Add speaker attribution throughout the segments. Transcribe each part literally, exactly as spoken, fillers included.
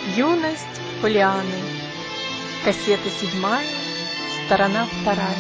Speaker 1: Юность Поллианны. Кассета седьмая, сторона вторая.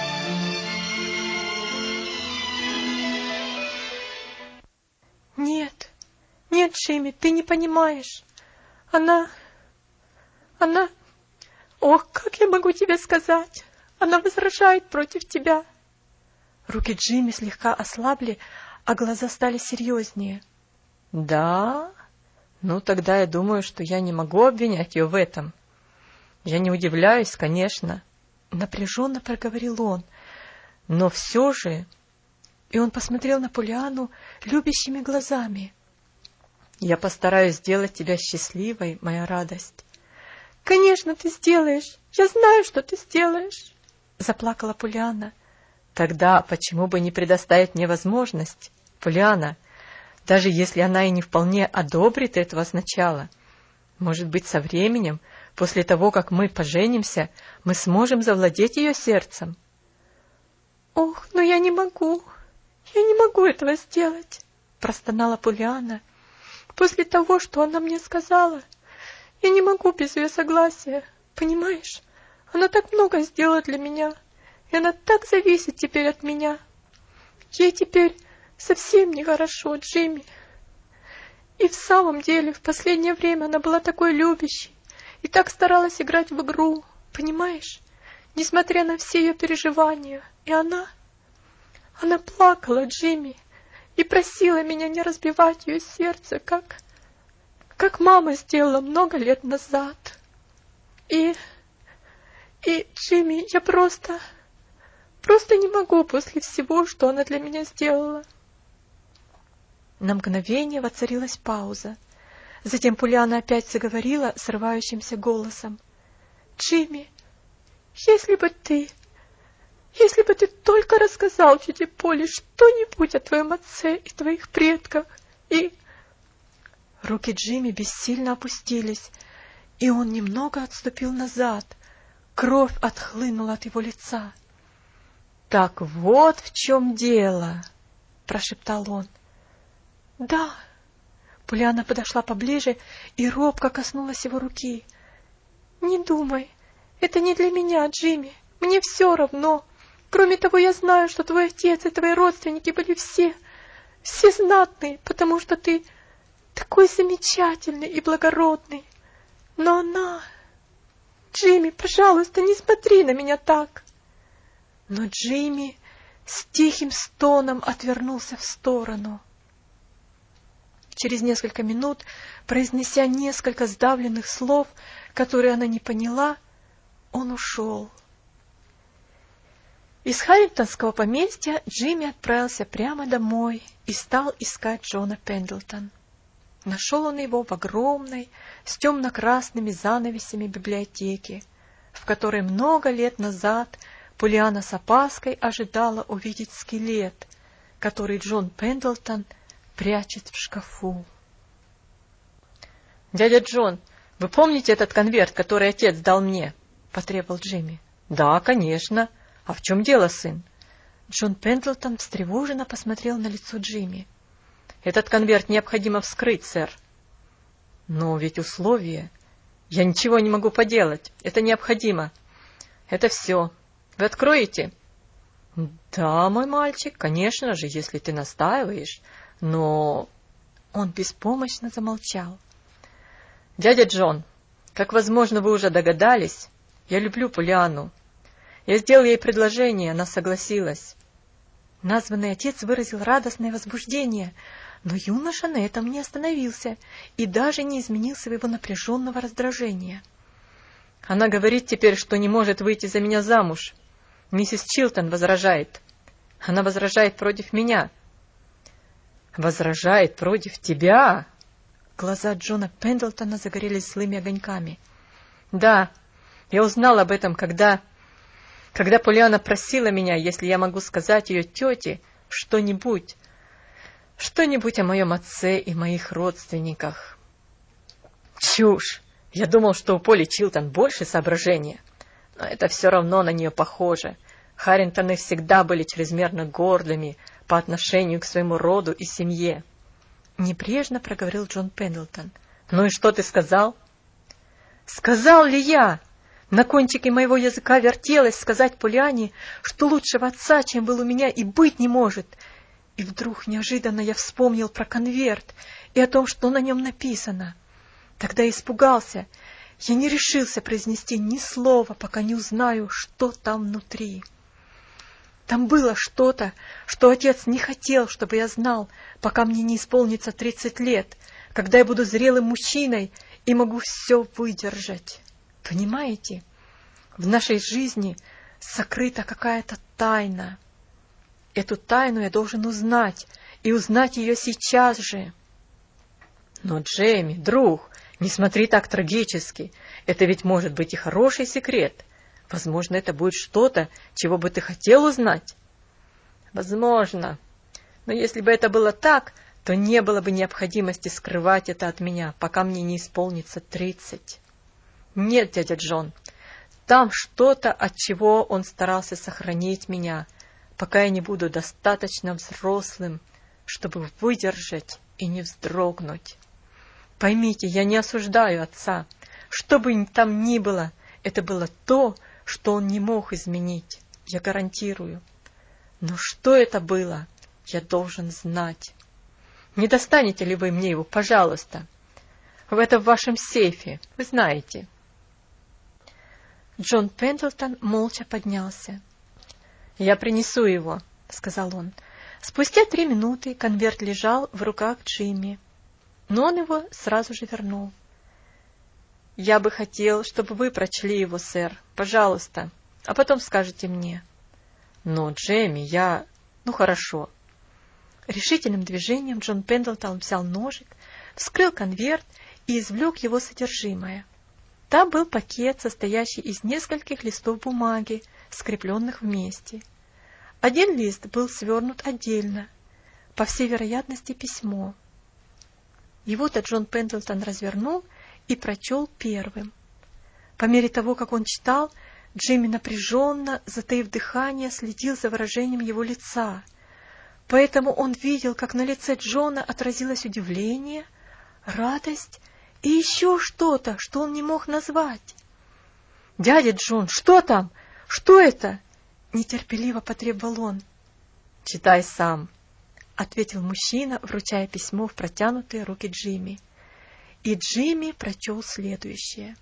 Speaker 1: Нет, нет, Джимми, ты не понимаешь. Она... Она... Ох, как я могу тебе сказать? Она возражает против тебя. Руки Джимми слегка ослабли, а глаза стали серьезнее. Да? Ну, тогда я думаю, что я не могу обвинять ее в этом. Я не удивляюсь, конечно. Напряженно проговорил он. Но все же... И он посмотрел на Поллианну любящими глазами. Я постараюсь сделать тебя счастливой, моя радость. Конечно, ты сделаешь. Я знаю, что ты сделаешь. Заплакала Поллианна. Тогда почему бы не предоставить мне возможность, Поллианна, даже если она и не вполне одобрит этого сначала? Может быть, со временем, после того, как мы поженимся, мы сможем завладеть ее сердцем? Ох, но я не могу. Я не могу этого сделать, простонала Поллианна. После того, что она мне сказала, я не могу без ее согласия, понимаешь? Она так много сделала для меня, и она так зависит теперь от меня. Ей теперь совсем нехорошо, Джимми. И в самом деле, в последнее время она была такой любящей и так старалась играть в игру, понимаешь? Несмотря на все ее переживания. И она... Она плакала, Джимми, и просила меня не разбивать ее сердце, как... как мама сделала много лет назад. И... И, Джимми, я просто... просто не могу после всего, что она для меня сделала. На мгновение воцарилась пауза. Затем Поллианна опять заговорила срывающимся голосом. Джимми, если бы ты... Если бы ты только рассказал тете Полли что-нибудь о твоем отце и твоих предках, и... Руки Джимми бессильно опустились, и он немного отступил назад. Кровь отхлынула от его лица. — Так вот в чем дело, — прошептал он. — Да. Поллианна подошла поближе и робко коснулась его руки. — Не думай, это не для меня, Джимми, мне все равно. Кроме того, я знаю, что твой отец и твои родственники были все, все знатные, потому что ты такой замечательный и благородный. Но она... Джимми, пожалуйста, не смотри на меня так. Но Джимми с тихим стоном отвернулся в сторону. Через несколько минут, произнеся несколько сдавленных слов, которые она не поняла, он ушел. Из Харрингтонского поместья Джимми отправился прямо домой и стал искать Джона Пендлтон. Нашел он его в огромной, с темно-красными занавесями библиотеке, в которой много лет назад Поллианна с опаской ожидала увидеть скелет, который Джон Пендлтон прячет в шкафу. — Дядя Джон, вы помните этот конверт, который отец дал мне? — потребовал Джимми. — Да, конечно. А в чем дело, сын? Джон Пендлтон встревоженно посмотрел на лицо Джимми. — Этот конверт необходимо вскрыть, сэр. — Но ведь условие... Я ничего не могу поделать. Это необходимо. Это все. Вы откроете? — Да, мой мальчик, конечно же, если ты настаиваешь. Но... Он беспомощно замолчал. — Дядя Джон, как, возможно, вы уже догадались, я люблю Поллианну. Я сделал ей предложение, она согласилась. Названный отец выразил радостное возбуждение, но юноша на этом не остановился и даже не изменил своего напряженного раздражения. Она говорит теперь, что не может выйти за меня замуж. Миссис Чилтон возражает. Она возражает против меня. Возражает против тебя? Глаза Джона Пендлтона загорелись злыми огоньками. Да, я узнал об этом, когда... Когда Поллианна просила меня, если я могу сказать ее тете что-нибудь, что-нибудь о моем отце и моих родственниках. Чушь! Я думал, что у Полли Чилтон больше соображения, но это все равно на нее похоже. Харрингтоны всегда были чрезмерно гордыми по отношению к своему роду и семье. Небрежно проговорил Джон Пендлтон. Ну и что ты сказал? Сказал ли я? На кончике моего языка вертелось сказать Полиане, что лучшего отца, чем был у меня, и быть не может. И вдруг неожиданно я вспомнил про конверт и о том, что на нем написано. Тогда испугался. Я не решился произнести ни слова, пока не узнаю, что там внутри. Там было что-то, что отец не хотел, чтобы я знал, пока мне не исполнится тридцать лет, когда я буду зрелым мужчиной и могу все выдержать. Понимаете? В нашей жизни сокрыта какая-то тайна. Эту тайну я должен узнать, и узнать ее сейчас же. Но, Джейми, друг, не смотри так трагически. Это ведь может быть и хороший секрет. Возможно, это будет что-то, чего бы ты хотел узнать. Возможно. Но если бы это было так, то не было бы необходимости скрывать это от меня, пока мне не исполнится тридцать. Нет, дядя Джон, там что-то, от чего он старался сохранить меня, пока я не буду достаточно взрослым, чтобы выдержать и не вздрогнуть. Поймите, я не осуждаю отца. Что бы там ни было, это было то, что он не мог изменить, я гарантирую. Но что это было, я должен знать. Не достанете ли вы мне его, пожалуйста? Это в вашем сейфе, вы знаете. Джон Пендлтон молча поднялся. «Я принесу его», — сказал он. Спустя три минуты конверт лежал в руках Джимми, но он его сразу же вернул. «Я бы хотел, чтобы вы прочли его, сэр. Пожалуйста. А потом скажете мне». «Но, Джемми, я... Ну, хорошо». Решительным движением Джон Пендлтон взял ножик, вскрыл конверт и извлек его содержимое. Там был пакет, состоящий из нескольких листов бумаги, скрепленных вместе. Один лист был свернут отдельно, по всей вероятности, письмо. Его-то Джон Пендлтон развернул и прочел первым. По мере того, как он читал, Джимми напряженно, затаив дыхание, следил за выражением его лица. Поэтому он видел, как на лице Джона отразилось удивление, радость и еще что-то, что он не мог назвать. «Дядя Джон, что там? Что это?» — нетерпеливо потребовал он. «Читай сам», — ответил мужчина, вручая письмо в протянутые руки Джимми. И Джимми прочел следующее.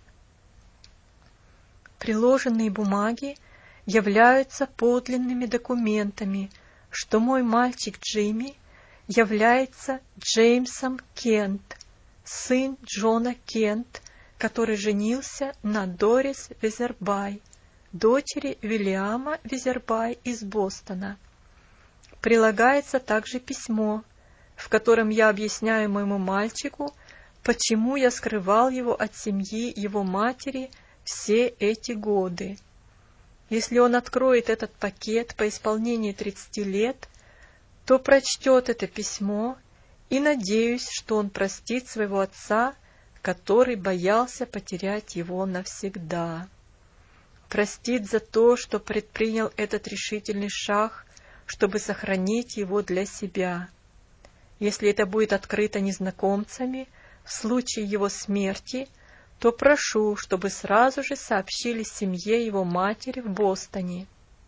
Speaker 1: «Приложенные бумаги являются подлинными документами, что мой мальчик Джимми является Джеймсом Кент, сын Джона Кент, который женился на Дорис Визербай, дочери Вильяма Визербай из Бостона. Прилагается также письмо, в котором я объясняю моему мальчику, почему я скрывал его от семьи его матери все эти годы. Если он откроет этот пакет по исполнении тридцати лет, то прочтет это письмо, и надеюсь, что он простит своего отца, который боялся потерять его навсегда. Простит за то, что предпринял этот решительный шаг, чтобы сохранить его для себя. Если это будет открыто незнакомцами, в случае его смерти, то прошу, чтобы сразу же сообщили семье его матери в Бостоне.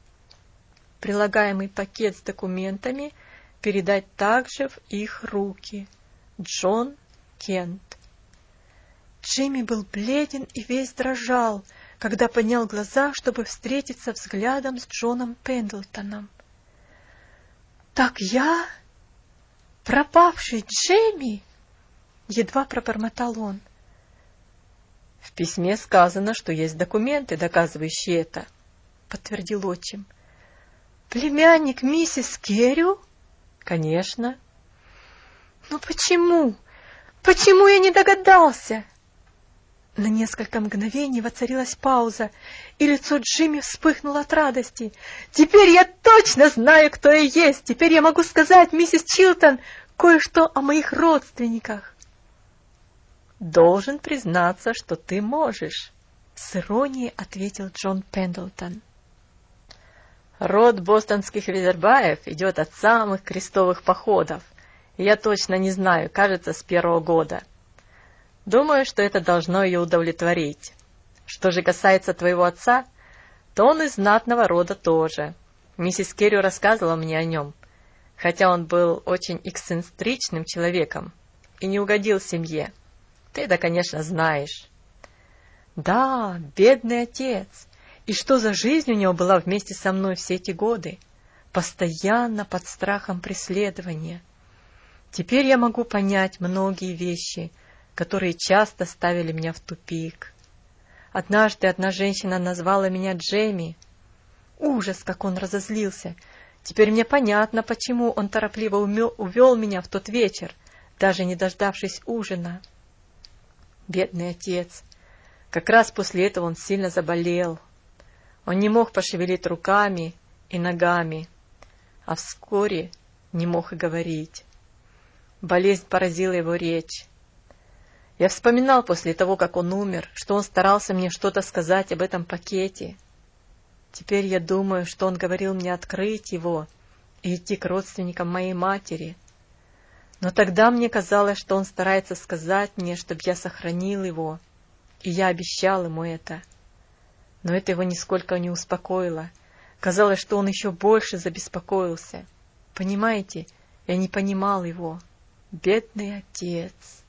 Speaker 1: Прилагаемый пакет с документами передать также в их руки. Джон Кент. Джимми был бледен и весь дрожал, когда поднял глаза, чтобы встретиться взглядом с Джоном Пендлтоном. «Так я? Пропавший Джимми?» — едва пробормотал он. «В письме сказано, что есть документы, доказывающие это», — подтвердил отчим. «Племянник миссис Керрю?» «Конечно». «Но почему? Почему я не догадался?» На несколько мгновений воцарилась пауза, и лицо Джимми вспыхнуло от радости. «Теперь я точно знаю, кто я есть! Теперь я могу сказать, миссис Чилтон, кое-что о моих родственниках!» «Должен признаться, что ты можешь», — с иронией ответил Джон Пендлтон. «Род бостонских Визербаев идет от самых крестовых походов. Я точно не знаю, кажется, с первого года.
Speaker 2: Думаю, что это должно ее удовлетворить. Что же касается твоего отца, то он из знатного рода тоже. Миссис Керрю рассказывала мне о нем, хотя он был очень эксцентричным человеком и не угодил семье. Ты это, конечно, знаешь.
Speaker 1: Да, бедный отец. И что за жизнь у него была вместе со мной все эти годы? Постоянно под страхом преследования. Теперь я могу понять многие вещи, которые часто ставили меня в тупик. Однажды одна женщина назвала меня Джемми. Ужас, как он разозлился. Теперь мне понятно, почему он торопливо увел меня в тот вечер, даже не дождавшись ужина. Бедный отец. Как раз после этого он сильно заболел. Он не мог пошевелить руками и ногами, а вскоре не мог и говорить. Болезнь поразила его речь. Я вспоминал после того, как он умер, что он старался мне что-то сказать об этом пакете. Теперь я думаю, что он говорил мне открыть его и идти к родственникам моей матери. Но тогда мне казалось, что он старается сказать мне, чтобы я сохранил его, и я обещал ему это. Но это его нисколько не успокоило. Казалось, что он еще больше забеспокоился. Понимаете, я не понимал его. Бедный отец.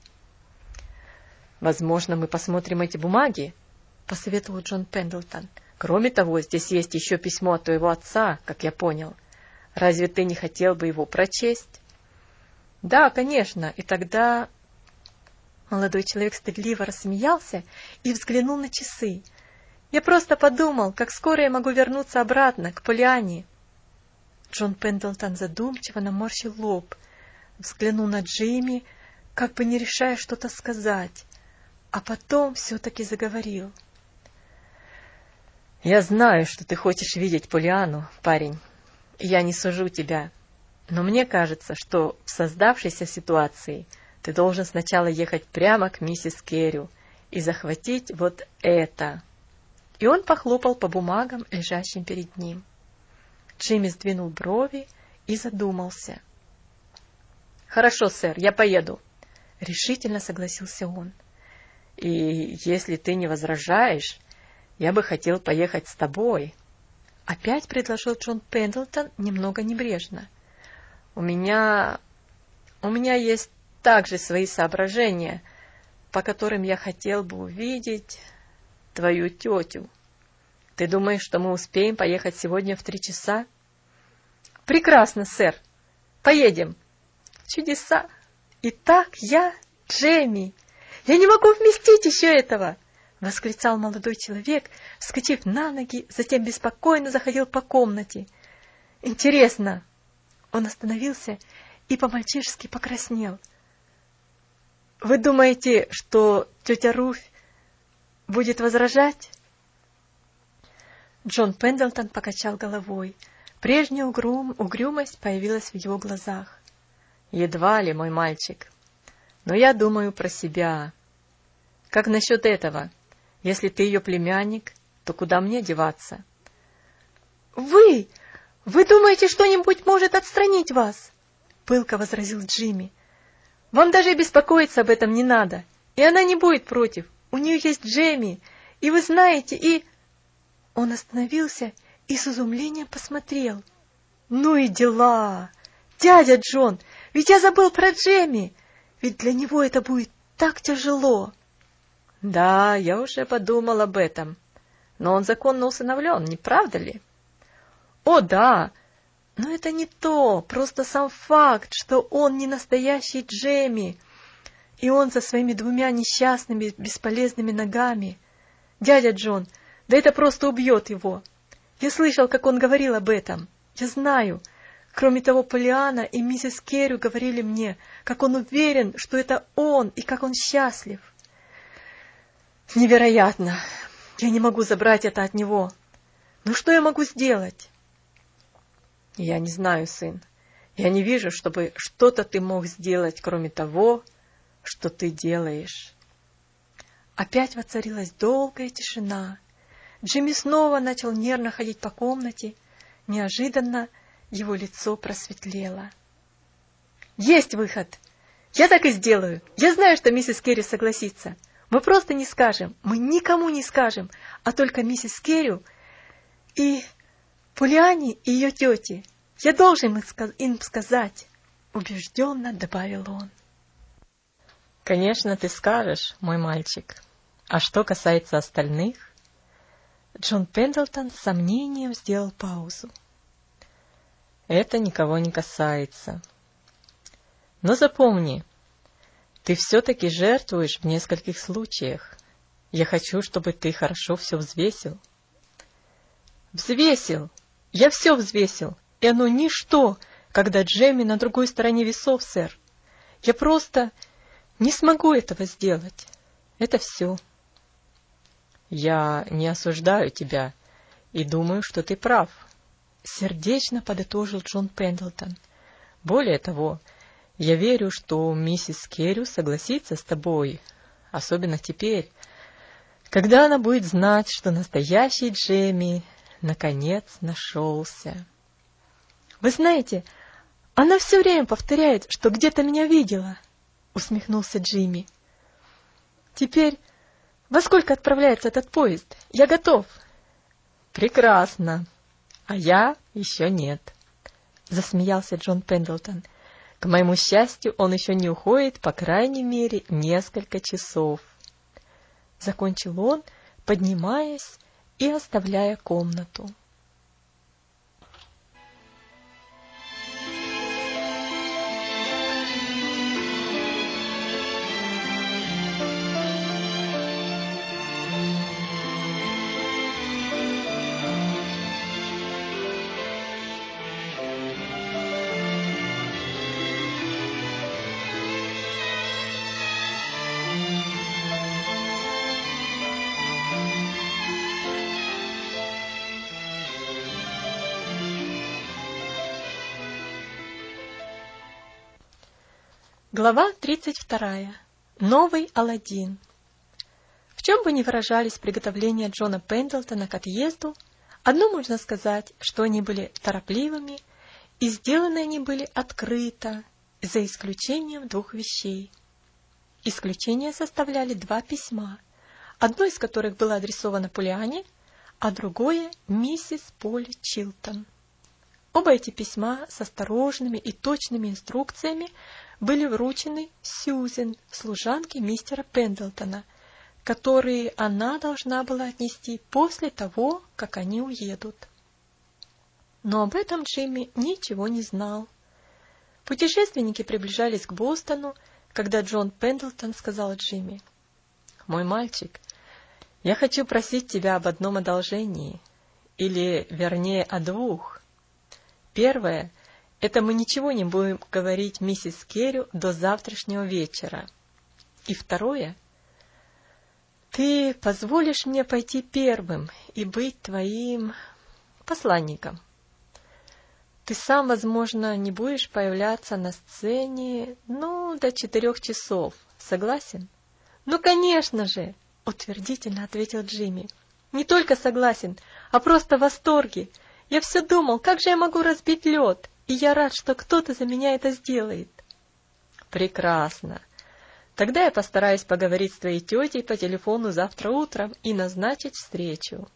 Speaker 2: «Возможно, мы посмотрим эти бумаги», — посоветовал Джон Пендлтон. «Кроме того, здесь есть еще письмо от твоего отца, как я понял. Разве ты не хотел бы его прочесть?»
Speaker 1: «Да, конечно, и тогда...» Молодой человек стыдливо рассмеялся и взглянул на часы. «Я просто подумал, как скоро я могу вернуться обратно, к Полианне». Джон Пендлтон задумчиво наморщил лоб, взглянул на Джимми, как бы не решая что-то сказать, а потом все-таки заговорил.
Speaker 2: «Я знаю, что ты хочешь видеть Полианну, парень, и я не сужу тебя, но мне кажется, что в создавшейся ситуации ты должен сначала ехать прямо к миссис Керрю и захватить вот это».
Speaker 1: И он похлопал по бумагам, лежащим перед ним. Джимми сдвинул брови и задумался.
Speaker 2: «Хорошо, сэр, я поеду»,
Speaker 1: — решительно согласился он.
Speaker 2: «И если ты не возражаешь, я бы хотел поехать с тобой»,
Speaker 1: — опять предложил Джон Пендлтон немного небрежно.
Speaker 2: «У меня... у меня есть также свои соображения, по которым я хотел бы увидеть твою тетю. Ты думаешь, что мы успеем поехать сегодня в три часа?»
Speaker 1: «Прекрасно, сэр. Поедем». «Чудеса! Итак, я Джемми. Я не могу вместить еще этого!» — восклицал молодой человек, вскочив на ноги, затем беспокойно заходил по комнате. «Интересно!» Он остановился и по-мальчишески покраснел. «Вы думаете, что тетя Руфь будет возражать?» Джон Пендлтон покачал головой. Прежняя угрюм, угрюмость появилась в его глазах.
Speaker 2: «Едва ли, мой мальчик. Но я думаю про себя. Как насчет этого? Если ты ее племянник, то куда мне деваться?»
Speaker 1: «Вы! Вы думаете, что-нибудь может отстранить вас?» — пылко возразил Джимми. «Вам даже беспокоиться об этом не надо, и она не будет против. У нее есть Джемми, и вы знаете, и...» Он остановился и с изумлением посмотрел. «Ну и дела! Дядя Джон, ведь я забыл про Джемми! Ведь для него это будет так тяжело!»
Speaker 2: «Да, я уже подумал об этом. Но он законно усыновлен, не правда ли?»
Speaker 1: «О, да! Но это не то, просто сам факт, что он не настоящий Джемми, и он со своими двумя несчастными, бесполезными ногами. Дядя Джон, да это просто убьет его. Я слышал, как он говорил об этом. Я знаю. Кроме того, Полианна и миссис Керрю говорили мне, как он уверен, что это он, и как он счастлив. Невероятно! Я не могу забрать это от него. Но что я могу сделать?»
Speaker 2: «Я не знаю, сын. Я не вижу, чтобы что-то ты мог сделать, кроме того, что ты делаешь».
Speaker 1: Опять воцарилась долгая тишина. Джимми снова начал нервно ходить по комнате. Неожиданно его лицо просветлело. «Есть выход!
Speaker 2: Я так и сделаю. Я знаю, что миссис Керри согласится. Мы просто не скажем, мы никому не скажем, а только миссис Керри и Полиане и ее тете. Я должен им сказать, убежденно добавил он. Конечно, ты скажешь, мой мальчик. А что касается остальных? Джон Пендлтон с сомнением сделал паузу. Это никого не касается. Но запомни, ты все-таки жертвуешь в нескольких случаях. Я хочу, чтобы ты хорошо все взвесил. Взвесил! Я все взвесил, и оно ничто, когда Джемми на другой стороне весов, сэр. Я просто не смогу этого сделать. Это все. Я не осуждаю тебя и думаю, что ты прав, сердечно подытожил Джон Пендлтон. Более того, я верю, что миссис Керри согласится с тобой, особенно теперь, когда она будет знать, что настоящий Джемми наконец нашелся. Вы знаете, она все время повторяет, что где-то меня видела, усмехнулся Джимми. Теперь во сколько отправляется этот поезд? Я готов. Прекрасно. А я еще нет, засмеялся Джон Пендлтон. К моему счастью, он еще не уходит, по крайней мере, несколько часов. Закончил он, поднимаясь и оставляя комнату. Глава тридцать вторая. Новый Аладдин. В чем бы ни выражались приготовления Джона Пендлтона к отъезду, одно можно сказать, что они были торопливыми, и сделаны они были открыто, за исключением двух вещей. Исключения составляли два письма, одно из которых было адресовано Полиане, а другое — миссис Полли Чилтон. Оба эти письма с осторожными и точными инструкциями были вручены Сьюзен, служанке мистера Пендлтона, которые она должна была отнести после того, как они уедут. Но об этом Джимми ничего не знал. Путешественники приближались к Бостону, когда Джон Пендлтон сказал Джимми: «Мой мальчик, я хочу просить тебя об одном одолжении, или, вернее, о двух. Первое — это мы ничего не будем говорить миссис Керри до завтрашнего вечера. И второе — ты позволишь мне пойти первым и быть твоим посланником. Ты сам, возможно, не будешь появляться на сцене, ну, до четырех часов. Согласен?» «Ну, конечно же!» — утвердительно ответил Джимми. «Не только согласен, а просто в восторге. Я все думал, как же я могу разбить лед, и я рад, что кто-то за меня это сделает». «Прекрасно. Тогда я постараюсь поговорить с твоей тетей по телефону завтра утром и назначить встречу».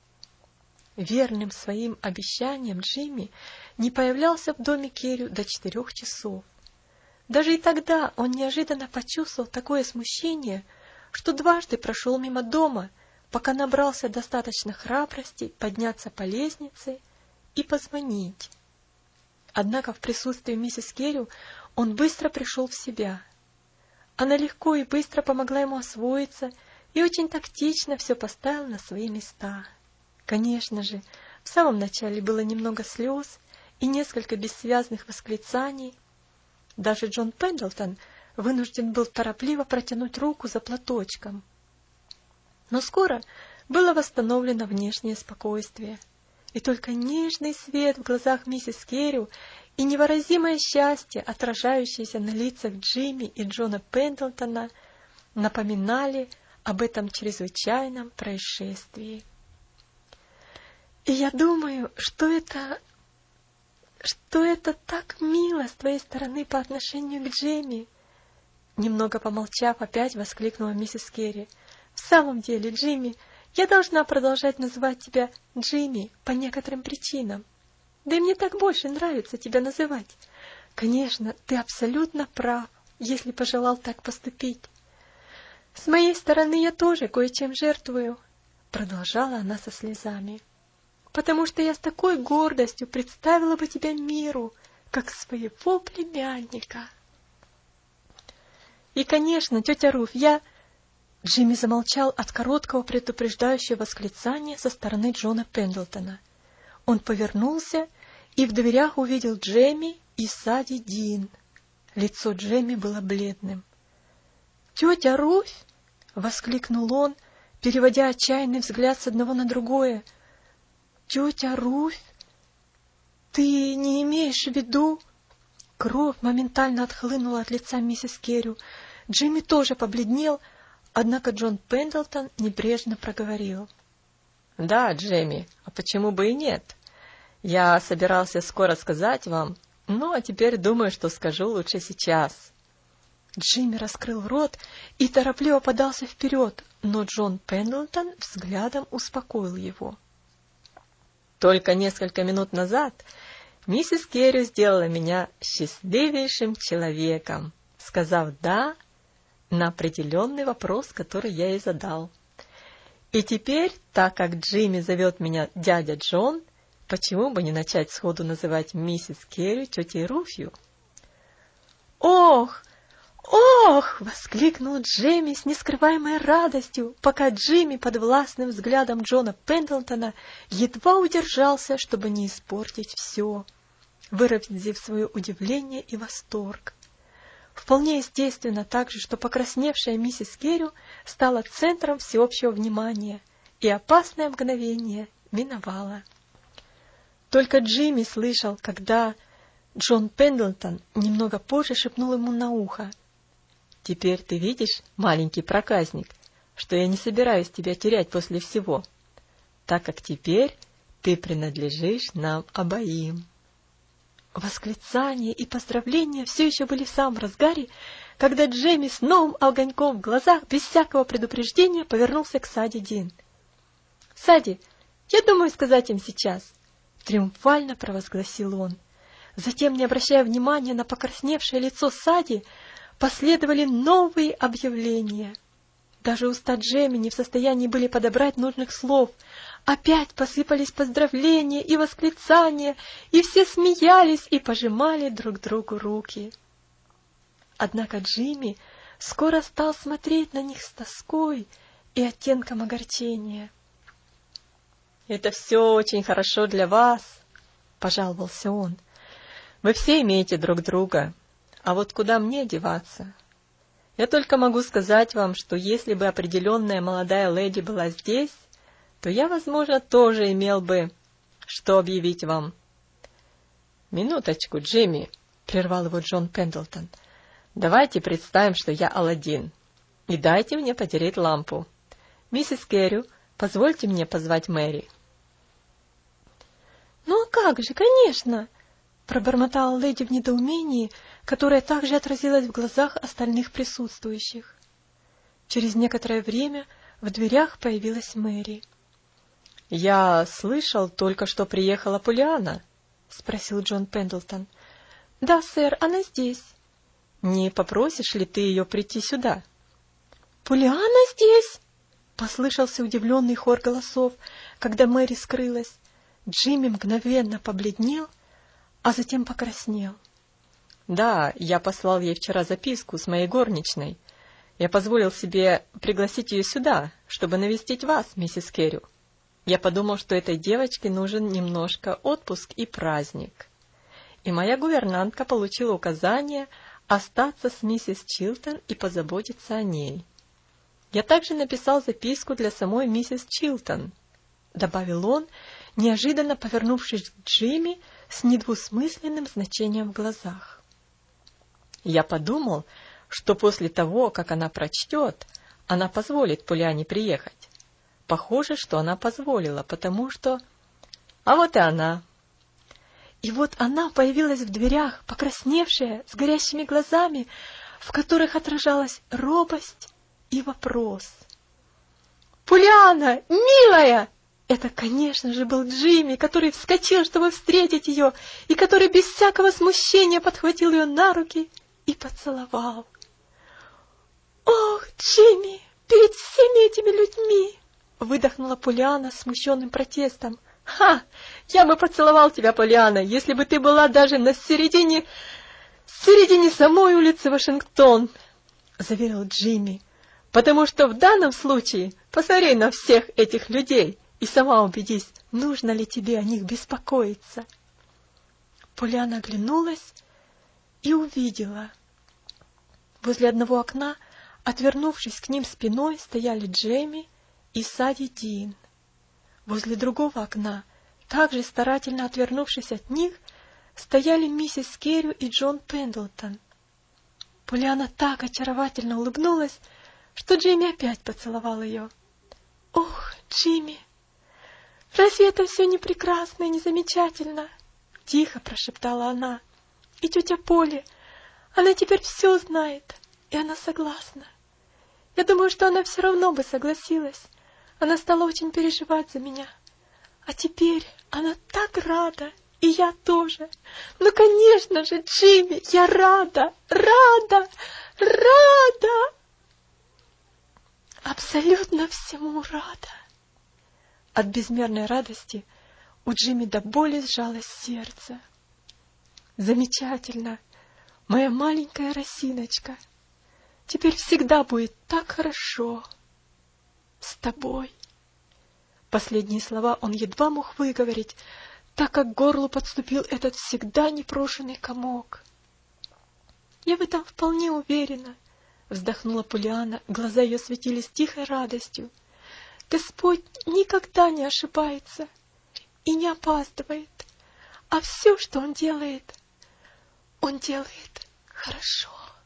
Speaker 2: Верным своим обещаниям Джимми не появлялся в доме Керри до четырех часов. Даже и тогда он неожиданно почувствовал такое смущение, что дважды прошел мимо дома, пока набрался достаточно храбрости подняться по лестнице и позвонить. Однако в присутствии миссис Керри он быстро пришел в себя. Она легко и быстро помогла ему освоиться и очень тактично все поставила на свои места. Конечно же, в самом начале было немного слез и несколько бессвязных восклицаний. Даже Джон Пендлтон вынужден был торопливо протянуть руку за платочком. Но скоро было восстановлено внешнее спокойствие, и только нежный свет в глазах миссис Керри и невыразимое счастье, отражающееся на лицах Джимми и Джона Пендлтона, напоминали об этом чрезвычайном происшествии. И я думаю, что это, что это так мило с твоей стороны по отношению к Джимми,
Speaker 1: Немного помолчав, опять воскликнула миссис Керри. «В самом деле, Джимми, я должна продолжать называть тебя Джимми по некоторым причинам. Да и мне так больше нравится тебя называть. Конечно, ты абсолютно прав, если пожелал так поступить. С моей стороны я тоже кое-чем жертвую», — продолжала она со слезами, «потому что я с такой гордостью представила бы тебя миру, как своего племянника». «И, конечно, тетя Руфь, я...» Джимми замолчал от короткого предупреждающего восклицания со стороны Джона Пендлтона. Он повернулся и в дверях увидел Джемми и Сади Дин. Лицо Джемми было бледным. «Тетя Руфь!» — воскликнул он, переводя отчаянный взгляд с одного на другое. «Тетя Руфь, ты не имеешь в виду...» Кровь моментально отхлынула от лица миссис Керри. Джимми тоже побледнел, однако Джон Пендлтон небрежно проговорил.
Speaker 2: «Да, Джемми, а почему бы и нет? Я собирался скоро сказать вам, ну а теперь думаю, что скажу лучше сейчас».
Speaker 1: Джимми раскрыл рот и торопливо подался вперед, но Джон Пендлтон взглядом успокоил его.
Speaker 2: «Только несколько минут назад миссис Керри сделала меня счастливейшим человеком, сказав «да» на определенный вопрос, который я ей задал. И теперь, так как Джимми зовет меня дядя Джон, почему бы не начать сходу называть миссис Керри тетей Руфью?»
Speaker 1: «Ох! Ох!» — воскликнул Джемми с нескрываемой радостью, пока Джимми под властным взглядом Джона Пендлтона едва удержался, чтобы не испортить все, выразив свое удивление и восторг. Вполне естественно также, что покрасневшая миссис Керри стала центром всеобщего внимания, и опасное мгновение миновало. Только Джимми слышал, когда Джон Пендлтон немного позже шепнул ему на ухо:
Speaker 2: «Теперь ты видишь, маленький проказник, что я не собираюсь тебя терять после всего, так как теперь ты принадлежишь нам обоим».
Speaker 1: Восклицания и поздравления все еще были в самом разгаре, когда Джемми с новым огоньком в глазах, без всякого предупреждения, повернулся к Сади Дин. «Сади, я думаю сказать им сейчас», — триумфально провозгласил он. Затем, не обращая внимания на покрасневшее лицо Сади, последовали новые объявления. Даже уста Джемми не в состоянии были подобрать нужных слов. Опять посыпались поздравления и восклицания, и все смеялись и пожимали друг другу руки. Однако Джимми скоро стал смотреть на них с тоской и оттенком огорчения.
Speaker 2: «Это все очень хорошо для вас», — пожаловался он. «Вы все имеете друг друга, а вот куда мне деваться? Я только могу сказать вам, что если бы определенная молодая леди была здесь, то я, возможно, тоже имел бы что объявить вам». «Минуточку, Джимми», — прервал его Джон Пендлтон. «Давайте представим, что я Аладдин, и дайте мне потереть лампу. Миссис Керри, позвольте мне позвать Мэри».
Speaker 1: «Ну а как же, конечно!» — пробормотала леди в недоумении, которое также отразилось в глазах остальных присутствующих. Через некоторое время в дверях появилась Мэри.
Speaker 2: «Я слышал, только что приехала Полианна», — спросил Джон Пендлтон.
Speaker 1: «Да, сэр, она здесь».
Speaker 2: «Не попросишь ли ты ее прийти сюда?»
Speaker 1: «Полианна здесь?» — послышался удивленный хор голосов, когда Мэри скрылась. Джимми мгновенно побледнел, а затем покраснел.
Speaker 2: «Да, я послал ей вчера записку с моей горничной. Я позволил себе пригласить ее сюда, чтобы навестить вас, миссис Керри. Я подумал, что этой девочке нужен немножко отпуск и праздник. И моя гувернантка получила указание остаться с миссис Чилтон и позаботиться о ней. Я также написал записку для самой миссис Чилтон», — добавил он, неожиданно повернувшись к Джимми с недвусмысленным значением в глазах. «Я подумал, что после того, как она прочтет, она позволит Полиане приехать. Похоже, что она позволила, потому что... А вот и она».
Speaker 1: И вот она появилась в дверях, покрасневшая, с горящими глазами, в которых отражалась робость и вопрос. «Полианна, милая!» Это, конечно же, был Джимми, который вскочил, чтобы встретить ее, и который без всякого смущения подхватил ее на руки и поцеловал. «Ох, Джимми, перед всеми этими людьми!» выдохнула Полианна с смущенным протестом. «Ха! Я бы поцеловал тебя, Полианна, если бы ты была даже на середине, середине самой улицы Вашингтон!» заверил Джимми. «Потому что в данном случае посмотри на всех этих людей и сама убедись, нужно ли тебе о них беспокоиться». Полианна оглянулась и увидела. Возле одного окна, отвернувшись к ним спиной, стояли Джейми и Сади Дин. Возле другого окна, также старательно отвернувшись от них, стояли миссис Керрю и Джон Пендлтон. Полианна так очаровательно улыбнулась, что Джимми опять поцеловал ее. «Ох, Джимми, разве это все не прекрасно и не замечательно?» — тихо прошептала она. «И тетя Поли, она теперь все знает, и она согласна. Я думаю, что она все равно бы согласилась. Она стала очень переживать за меня. А теперь она так рада, и я тоже. Ну, конечно же, Джимми, я рада, рада, рада! Абсолютно всему рада». От безмерной радости у Джимми до боли сжалось сердце. «Замечательно, моя маленькая росиночка. Теперь всегда будет так хорошо с тобой». Последние слова он едва мог выговорить, так как к горлу подступил этот всегда непрошенный комок. «Я в этом вполне уверена», — вздохнула Полианна, глаза ее светились тихой радостью. «Господь никогда не ошибается и не опаздывает, а все, что Он делает, Он делает хорошо».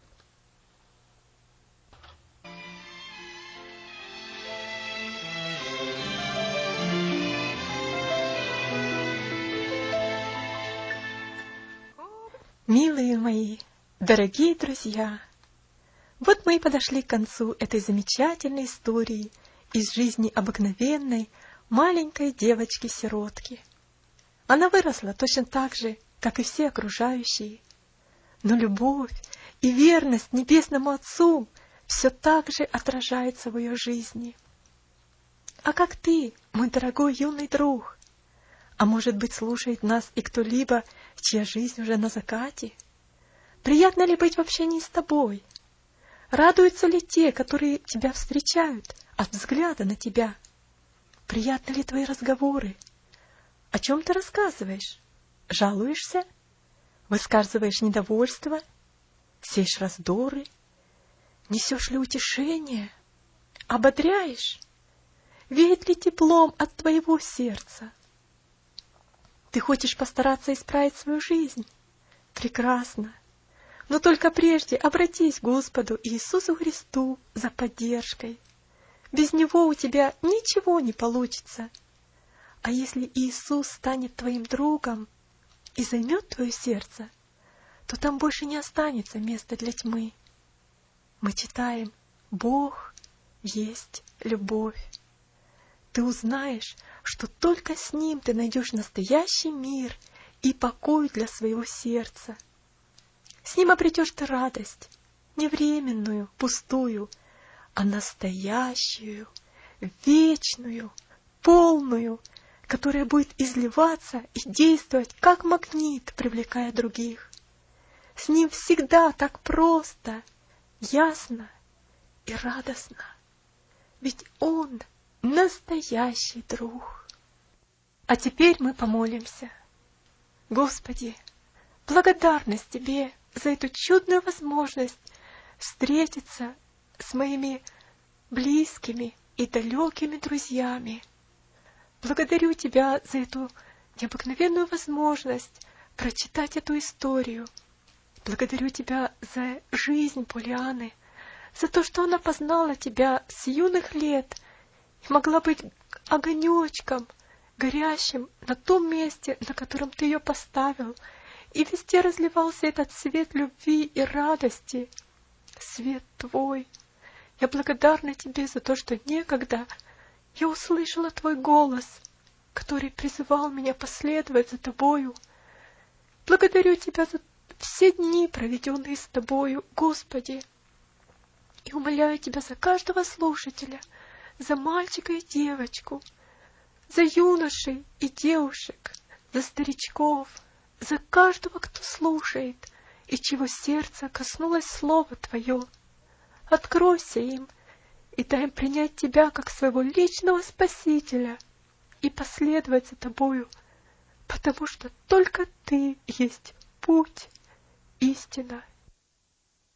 Speaker 1: Милые мои, дорогие друзья, вот мы и подошли к концу этой замечательной истории из жизни обыкновенной маленькой девочки-сиротки. Она выросла точно так же, как и все окружающие, но любовь и верность Небесному Отцу все так же отражается в ее жизни. А как ты, мой дорогой юный друг? А может быть, слушает нас и кто-либо, чья жизнь уже на закате? Приятно ли быть в общении с тобой? Радуются ли те, которые тебя встречают от взгляда на тебя? Приятны ли твои разговоры? О чем ты рассказываешь? Жалуешься? Высказываешь недовольство? Сеешь раздоры? Несешь ли утешение? Ободряешь? Веет ли теплом от твоего сердца? Ты хочешь постараться исправить свою жизнь? Прекрасно. Но только прежде обратись к Господу Иисусу Христу за поддержкой. Без Него у тебя ничего не получится. А если Иисус станет твоим другом и займет твое сердце, то там больше не останется места для тьмы. Мы читаем: Бог есть любовь. Ты узнаешь, что только с Ним ты найдешь настоящий мир и покой для своего сердца. С Ним обретешь ты радость, не временную, пустую, а настоящую, вечную, полную, которая будет изливаться и действовать как магнит, привлекая других. С Ним всегда так просто, ясно и радостно, ведь Он настоящий друг. А теперь мы помолимся. Господи, благодарность Тебе за эту чудную возможность встретиться с моими близкими и далекими друзьями. Благодарю Тебя за эту необыкновенную возможность прочитать эту историю. Благодарю Тебя за жизнь Полианны, за то, что она познала Тебя с юных лет и могла быть огонечком, горящим на том месте, на котором Ты ее поставил, и везде разливался этот свет любви и радости. свет Твой. Я благодарна Тебе за то, что некогда я услышала Твой голос, который призывал меня последовать за Тобою. Благодарю Тебя за все дни, проведенные с Тобою, Господи, и умоляю Тебя за каждого слушателя, за мальчика и девочку, за юношей и девушек, за старичков, за каждого, кто слушает, и чего сердце коснулось Слово Твое. Откройся им и дай им принять Тебя как своего личного Спасителя и последовать за Тобою, потому что только Ты есть путь, истина